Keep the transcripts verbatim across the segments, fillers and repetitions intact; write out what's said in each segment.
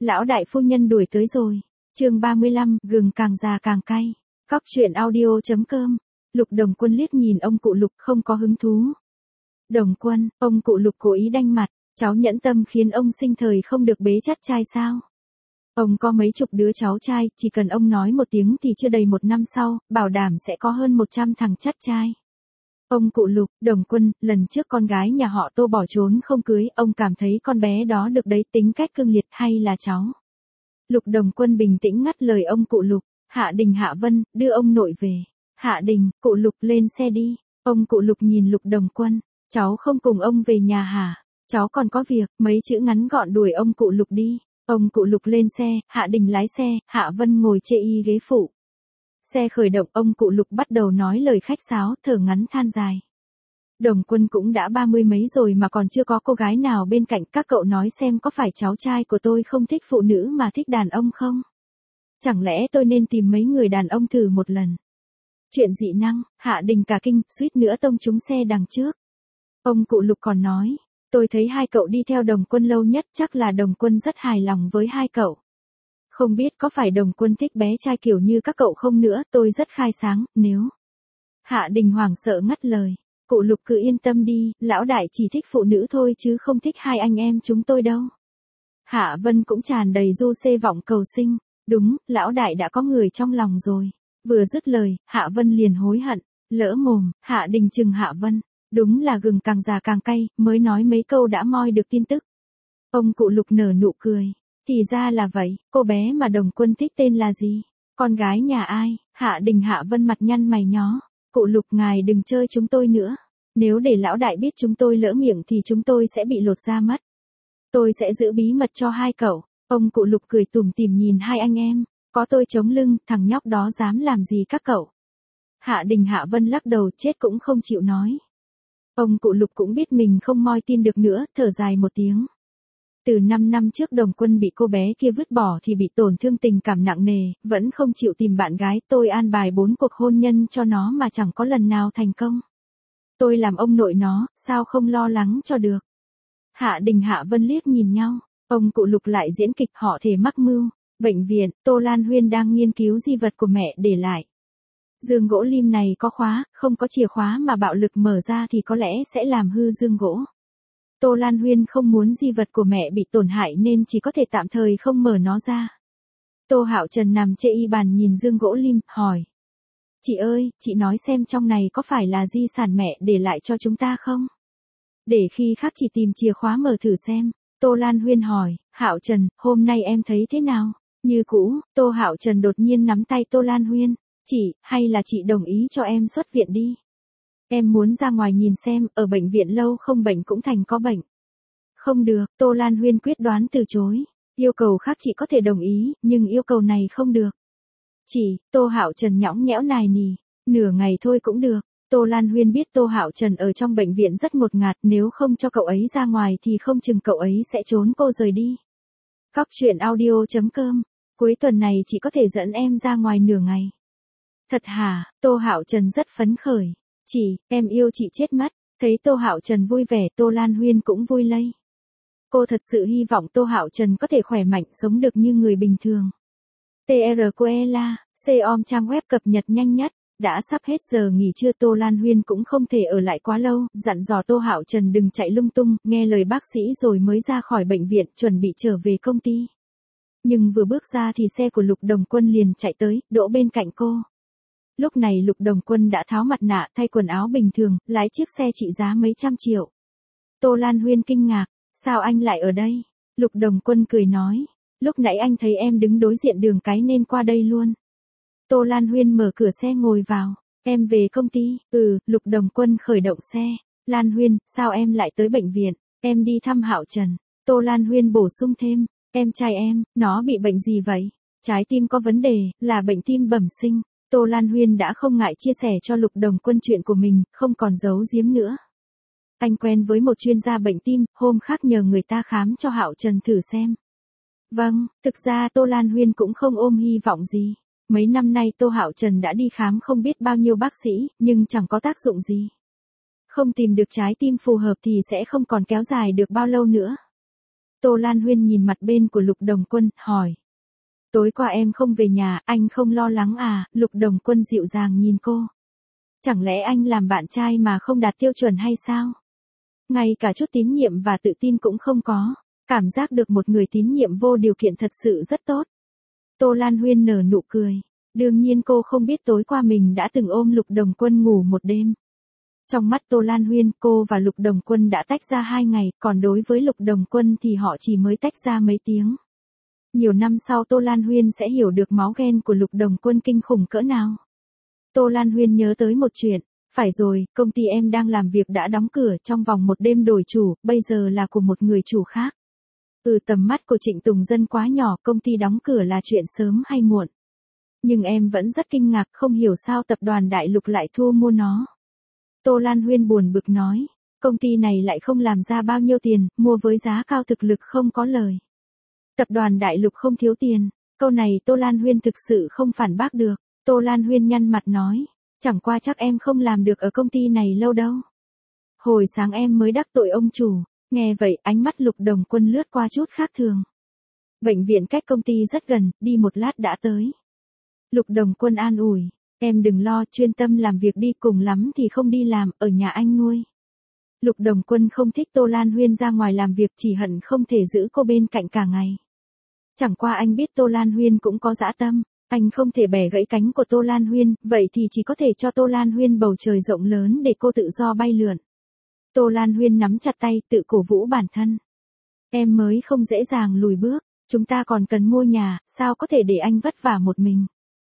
Lão đại phu nhân đuổi tới rồi. Chương ba mươi lăm, gừng càng già càng cay. Cóc truyện audio chấm com. Lục Đồng Quân liếc nhìn ông cụ Lục không có hứng thú. Đồng Quân, ông cụ Lục cố ý đanh mặt, cháu nhẫn tâm khiến ông sinh thời không được bế chắt trai sao? Ông có mấy chục đứa cháu trai, chỉ cần ông nói một tiếng thì chưa đầy một năm sau, bảo đảm sẽ có hơn một trăm thằng chắt trai. Ông cụ Lục, Đồng Quân, lần trước con gái nhà họ Tô bỏ trốn không cưới, ông cảm thấy con bé đó được đấy, tính cách cương liệt hay là cháu? Lục Đồng Quân bình tĩnh ngắt lời ông cụ Lục, Hạ Đình Hạ Vân, đưa ông nội về. Hạ Đình, cụ Lục lên xe đi. Ông cụ Lục nhìn Lục Đồng Quân, cháu không cùng ông về nhà hả? Cháu còn có việc, mấy chữ ngắn gọn đuổi ông cụ Lục đi. Ông cụ Lục lên xe, Hạ Đình lái xe, Hạ Vân ngồi chê y ghế phụ. Xe khởi động, ông cụ Lục bắt đầu nói lời khách sáo, thở ngắn than dài. Đồng Quân cũng đã ba mươi mấy rồi mà còn chưa có cô gái nào bên cạnh, các cậu nói xem có phải cháu trai của tôi không thích phụ nữ mà thích đàn ông không? Chẳng lẽ tôi nên tìm mấy người đàn ông thử một lần? Chuyện dị năng, Hạ Đình cả kinh, suýt nữa tông trúng xe đằng trước. Ông cụ Lục còn nói, tôi thấy hai cậu đi theo Đồng Quân lâu nhất, chắc là Đồng Quân rất hài lòng với hai cậu. Không biết có phải Đồng Quân thích bé trai kiểu như các cậu không nữa, tôi rất khai sáng, nếu... Hạ Đình hoảng sợ ngắt lời, cụ Lục cứ yên tâm đi, lão đại chỉ thích phụ nữ thôi chứ không thích hai anh em chúng tôi đâu. Hạ Vân cũng tràn đầy du xê vọng cầu sinh, đúng, lão đại đã có người trong lòng rồi. Vừa dứt lời, Hạ Vân liền hối hận, lỡ mồm, Hạ Đình chừng Hạ Vân, đúng là gừng càng già càng cay, mới nói mấy câu đã moi được tin tức. Ông cụ Lục nở nụ cười, thì ra là vậy, cô bé mà Đồng Quân thích tên là gì? Con gái nhà ai? Hạ Đình Hạ Vân mặt nhăn mày nhó, cụ Lục ngài đừng chơi chúng tôi nữa, nếu để lão đại biết chúng tôi lỡ miệng thì chúng tôi sẽ bị lột da mất. Tôi sẽ giữ bí mật cho hai cậu. Ông cụ Lục cười tủm tỉm nhìn hai anh em, có tôi chống lưng, thằng nhóc đó dám làm gì các cậu? Hạ Đình Hạ Vân lắc đầu, chết cũng không chịu nói. Ông cụ Lục cũng biết mình không moi tin được nữa, thở dài một tiếng. Từ năm năm trước Đồng Quân bị cô bé kia vứt bỏ thì bị tổn thương tình cảm nặng nề, vẫn không chịu tìm bạn gái, tôi an bài bốn cuộc hôn nhân cho nó mà chẳng có lần nào thành công. Tôi làm ông nội nó, sao không lo lắng cho được? Hạ Đình Hạ Vân liếc nhìn nhau, ông cụ Lục lại diễn kịch, họ thể mắc mưu. Bệnh viện, Tô Lan Huyên đang nghiên cứu di vật của mẹ để lại. Dương gỗ lim này có khóa, không có chìa khóa mà bạo lực mở ra thì có lẽ sẽ làm hư dương gỗ. Tô Lan Huyên không muốn di vật của mẹ bị tổn hại nên chỉ có thể tạm thời không mở nó ra. Tô Hạo Trần nằm chê y bàn nhìn dương gỗ lim, hỏi. Chị ơi, chị nói xem trong này có phải là di sản mẹ để lại cho chúng ta không? Để khi khác chị tìm chìa khóa mở thử xem. Tô Lan Huyên hỏi, Hạo Trần, hôm nay em thấy thế nào? Như cũ, Tô Hạo Trần đột nhiên nắm tay Tô Lan Huyên. Chị, hay là chị đồng ý cho em xuất viện đi? Em muốn ra ngoài nhìn xem, ở bệnh viện lâu không bệnh cũng thành có bệnh. Không được, Tô Lan Huyên quyết đoán từ chối. Yêu cầu khác chị có thể đồng ý, nhưng yêu cầu này không được. Chị, Tô Hạo Trần nhõng nhẽo nài nỉ, nửa ngày thôi cũng được. Tô Lan Huyên biết Tô Hạo Trần ở trong bệnh viện rất ngột ngạt, nếu không cho cậu ấy ra ngoài thì không chừng cậu ấy sẽ trốn cô rời đi. Cóc truyện audio chấm com. Cuối tuần này chị có thể dẫn em ra ngoài nửa ngày. Thật hả? Tô Hạo Trần rất phấn khởi. Chị, em yêu chị chết mất. Thấy Tô Hạo Trần vui vẻ, Tô Lan Huyên cũng vui lây. Cô thật sự hy vọng Tô Hạo Trần có thể khỏe mạnh, sống được như người bình thường. tê rờ Coela, C-om trang web cập nhật nhanh nhất. Đã sắp hết giờ nghỉ trưa, Tô Lan Huyên cũng không thể ở lại quá lâu, dặn dò Tô Hạo Trần đừng chạy lung tung, nghe lời bác sĩ rồi mới ra khỏi bệnh viện, chuẩn bị trở về công ty. Nhưng vừa bước ra thì xe của Lục Đồng Quân liền chạy tới, đỗ bên cạnh cô. Lúc này Lục Đồng Quân đã tháo mặt nạ, thay quần áo bình thường, lái chiếc xe trị giá mấy trăm triệu. Tô Lan Huyên kinh ngạc, sao anh lại ở đây? Lục Đồng Quân cười nói, lúc nãy anh thấy em đứng đối diện đường cái nên qua đây luôn. Tô Lan Huyên mở cửa xe ngồi vào, em về công ty, ừ, Lục Đồng Quân khởi động xe. Lan Huyên, sao em lại tới bệnh viện? Em đi thăm Hạo Trần. Tô Lan Huyên bổ sung thêm, em trai em, nó bị bệnh gì vậy? Trái tim có vấn đề, là bệnh tim bẩm sinh. Tô Lan Huyên đã không ngại chia sẻ cho Lục Đồng Quân chuyện của mình, không còn giấu giếm nữa. Anh quen với một chuyên gia bệnh tim, hôm khác nhờ người ta khám cho Hạo Trần thử xem. Vâng, thực ra Tô Lan Huyên cũng không ôm hy vọng gì. Mấy năm nay Tô Hạo Trần đã đi khám không biết bao nhiêu bác sĩ, nhưng chẳng có tác dụng gì. Không tìm được trái tim phù hợp thì sẽ không còn kéo dài được bao lâu nữa. Tô Lan Huyên nhìn mặt bên của Lục Đồng Quân, hỏi. Tối qua em không về nhà, anh không lo lắng à? Lục Đồng Quân dịu dàng nhìn cô. Chẳng lẽ anh làm bạn trai mà không đạt tiêu chuẩn hay sao? Ngay cả chút tín nhiệm và tự tin cũng không có. Cảm giác được một người tín nhiệm vô điều kiện thật sự rất tốt. Tô Lan Huyên nở nụ cười. Đương nhiên cô không biết tối qua mình đã từng ôm Lục Đồng Quân ngủ một đêm. Trong mắt Tô Lan Huyên, cô và Lục Đồng Quân đã tách ra hai ngày, còn đối với Lục Đồng Quân thì họ chỉ mới tách ra mấy tiếng. Nhiều năm sau Tô Lan Huyên sẽ hiểu được máu ghen của Lục Đồng Quân kinh khủng cỡ nào. Tô Lan Huyên nhớ tới một chuyện. Phải rồi, công ty em đang làm việc đã đóng cửa trong vòng một đêm đổi chủ, bây giờ là của một người chủ khác. Từ tầm mắt của Trịnh Tùng Dân quá nhỏ, công ty đóng cửa là chuyện sớm hay muộn. Nhưng em vẫn rất kinh ngạc, không hiểu sao tập đoàn Đại Lục lại thu mua nó. Tô Lan Huyên buồn bực nói, công ty này lại không làm ra bao nhiêu tiền, mua với giá cao thực lực không có lời. Tập đoàn Đại Lục không thiếu tiền, câu này Tô Lan Huyên thực sự không phản bác được. Tô Lan Huyên nhăn mặt nói, chẳng qua chắc em không làm được ở công ty này lâu đâu. Hồi sáng em mới đắc tội ông chủ. Nghe vậy ánh mắt Lục Đồng Quân lướt qua chút khác thường. Bệnh viện cách công ty rất gần, đi một lát đã tới. Lục Đồng Quân an ủi, em đừng lo, chuyên tâm làm việc đi, cùng lắm thì không đi làm, ở nhà anh nuôi. Lục Đồng Quân không thích Tô Lan Huyên ra ngoài làm việc, chỉ hận không thể giữ cô bên cạnh cả ngày. Chẳng qua anh biết Tô Lan Huyên cũng có dã tâm, anh không thể bẻ gãy cánh của Tô Lan Huyên, vậy thì chỉ có thể cho Tô Lan Huyên bầu trời rộng lớn để cô tự do bay lượn. Tô Lan Huyên nắm chặt tay, tự cổ vũ bản thân. Em mới không dễ dàng lùi bước, chúng ta còn cần mua nhà, sao có thể để anh vất vả một mình.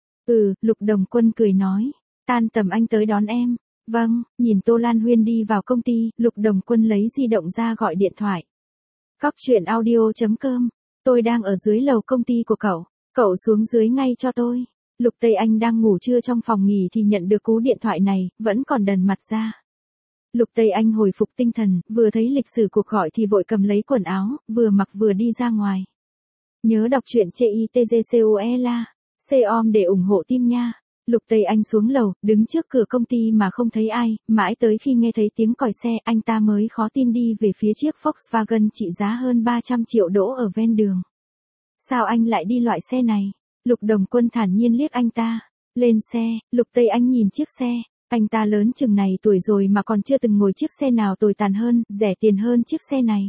Ừ, Lục Đồng Quân cười nói, tan tầm anh tới đón em. Vâng, nhìn Tô Lan Huyên đi vào công ty, Lục Đồng Quân lấy di động ra gọi điện thoại. Cóc truyện audio chấm com, tôi đang ở dưới lầu công ty của cậu, cậu xuống dưới ngay cho tôi. Lục Tây Anh đang ngủ trưa trong phòng nghỉ thì nhận được cú điện thoại này, vẫn còn đần mặt ra. Lục Tây Anh hồi phục tinh thần, vừa thấy lịch sử cuộc gọi thì vội cầm lấy quần áo, vừa mặc vừa đi ra ngoài. Nhớ đọc truyện trên i tê giê xê o e la, com để ủng hộ team nha. Lục Tây Anh xuống lầu, đứng trước cửa công ty mà không thấy ai, mãi tới khi nghe thấy tiếng còi xe, anh ta mới khó tin đi về phía chiếc Volkswagen trị giá hơn ba trăm triệu đỗ ở ven đường. Sao anh lại đi loại xe này? Lục Đồng Quân thản nhiên liếc anh ta. Lên xe, Lục Tây Anh nhìn chiếc xe. Anh ta lớn chừng này tuổi rồi mà còn chưa từng ngồi chiếc xe nào tồi tàn hơn, rẻ tiền hơn chiếc xe này.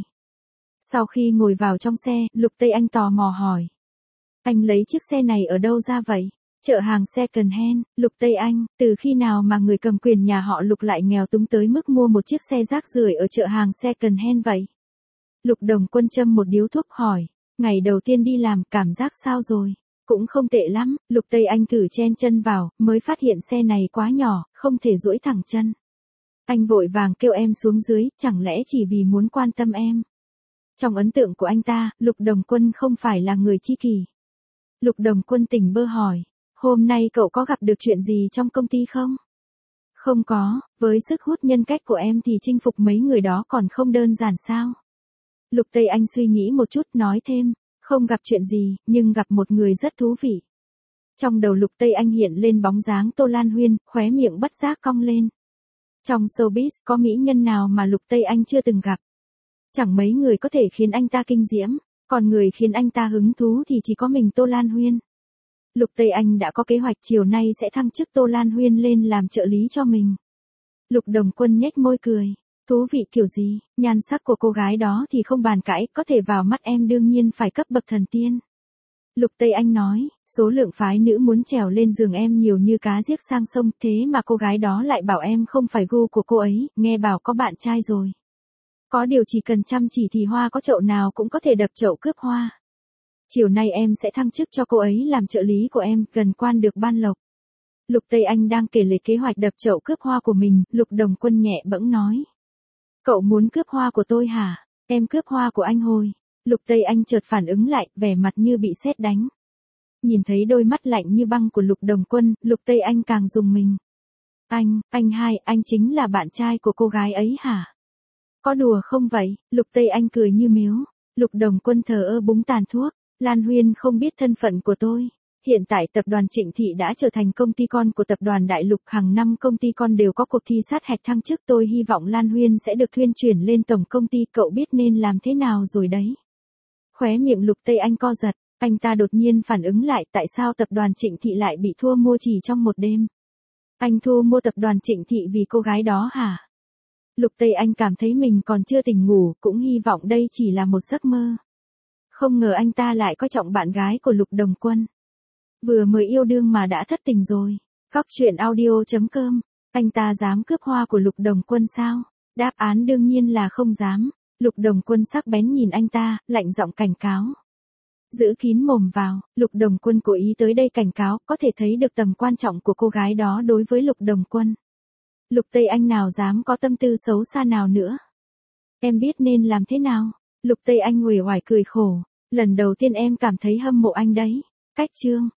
Sau khi ngồi vào trong xe, Lục Tây Anh tò mò hỏi. Anh lấy chiếc xe này ở đâu ra vậy? Chợ hàng second hand. Lục Tây Anh, từ khi nào mà người cầm quyền nhà họ Lục lại nghèo túng tới mức mua một chiếc xe rác rưởi ở chợ hàng second hand vậy? Lục Đồng Quân châm một điếu thuốc hỏi. Ngày đầu tiên đi làm, cảm giác sao rồi? Cũng không tệ lắm. Lục Tây Anh thử chen chân vào, mới phát hiện xe này quá nhỏ, không thể duỗi thẳng chân. Anh vội vàng kêu em xuống dưới, chẳng lẽ chỉ vì muốn quan tâm em? Trong ấn tượng của anh ta, Lục Đồng Quân không phải là người chi kỷ. Lục Đồng Quân tỉnh bơ hỏi, hôm nay cậu có gặp được chuyện gì trong công ty không? Không có, với sức hút nhân cách của em thì chinh phục mấy người đó còn không đơn giản sao? Lục Tây Anh suy nghĩ một chút nói thêm, không gặp chuyện gì, nhưng gặp một người rất thú vị. Trong đầu Lục Tây Anh hiện lên bóng dáng Tô Lan Huyên, khóe miệng bất giác cong lên. Trong showbiz có mỹ nhân nào mà Lục Tây Anh chưa từng gặp? Chẳng mấy người có thể khiến anh ta kinh diễm, còn người khiến anh ta hứng thú thì chỉ có mình Tô Lan Huyên. Lục Tây Anh đã có kế hoạch chiều nay sẽ thăng chức Tô Lan Huyên lên làm trợ lý cho mình. Lục Đồng Quân nhếch môi cười. Thú vị kiểu gì, nhan sắc của cô gái đó thì không bàn cãi, có thể vào mắt em đương nhiên phải cấp bậc thần tiên. Lục Tây Anh nói, số lượng phái nữ muốn trèo lên giường em nhiều như cá giết sang sông, thế mà cô gái đó lại bảo em không phải gu của cô ấy, nghe bảo có bạn trai rồi. Có điều chỉ cần chăm chỉ thì hoa có chậu nào cũng có thể đập chậu cướp hoa. Chiều nay em sẽ thăng chức cho cô ấy làm trợ lý của em, gần quan được ban lộc. Lục Tây Anh đang kể lể kế hoạch đập chậu cướp hoa của mình, Lục Đồng Quân nhẹ bẫng nói. Cậu muốn cướp hoa của tôi hả? Em cướp hoa của anh hồi. Lục Tây Anh chợt phản ứng lại, vẻ mặt như bị sét đánh. Nhìn thấy đôi mắt lạnh như băng của Lục Đồng Quân, Lục Tây Anh càng rùng mình. Anh, anh hai, anh chính là bạn trai của cô gái ấy hả? Có đùa không vậy? Lục Tây Anh cười như miếu. Lục Đồng Quân thờ ơ búng tàn thuốc. Lan Huyên không biết thân phận của tôi. Hiện tại tập đoàn Trịnh Thị đã trở thành công ty con của tập đoàn Đại Lục, hàng năm công ty con đều có cuộc thi sát hạch thăng chức, tôi hy vọng Lan Huyên sẽ được thuyên chuyển lên tổng công ty, cậu biết nên làm thế nào rồi đấy. Khóe miệng Lục Tây Anh co giật, anh ta đột nhiên phản ứng lại tại sao tập đoàn Trịnh Thị lại bị thu mua chỉ trong một đêm. Anh thu mua tập đoàn Trịnh Thị vì cô gái đó hả? Lục Tây Anh cảm thấy mình còn chưa tỉnh ngủ, cũng hy vọng đây chỉ là một giấc mơ. Không ngờ anh ta lại coi trọng bạn gái của Lục Đồng Quân. Vừa mới yêu đương mà đã thất tình rồi. Cóc truyện audio chấm com. Anh ta dám cướp hoa của Lục Đồng Quân sao? Đáp án đương nhiên là không dám. Lục Đồng Quân sắc bén nhìn anh ta, lạnh giọng cảnh cáo. Giữ kín mồm vào, Lục Đồng Quân cố ý tới đây cảnh cáo, có thể thấy được tầm quan trọng của cô gái đó đối với Lục Đồng Quân. Lục Tây Anh nào dám có tâm tư xấu xa nào nữa. Em biết nên làm thế nào? Lục Tây Anh uể oải cười khổ. Lần đầu tiên em cảm thấy hâm mộ anh đấy. Cách chương.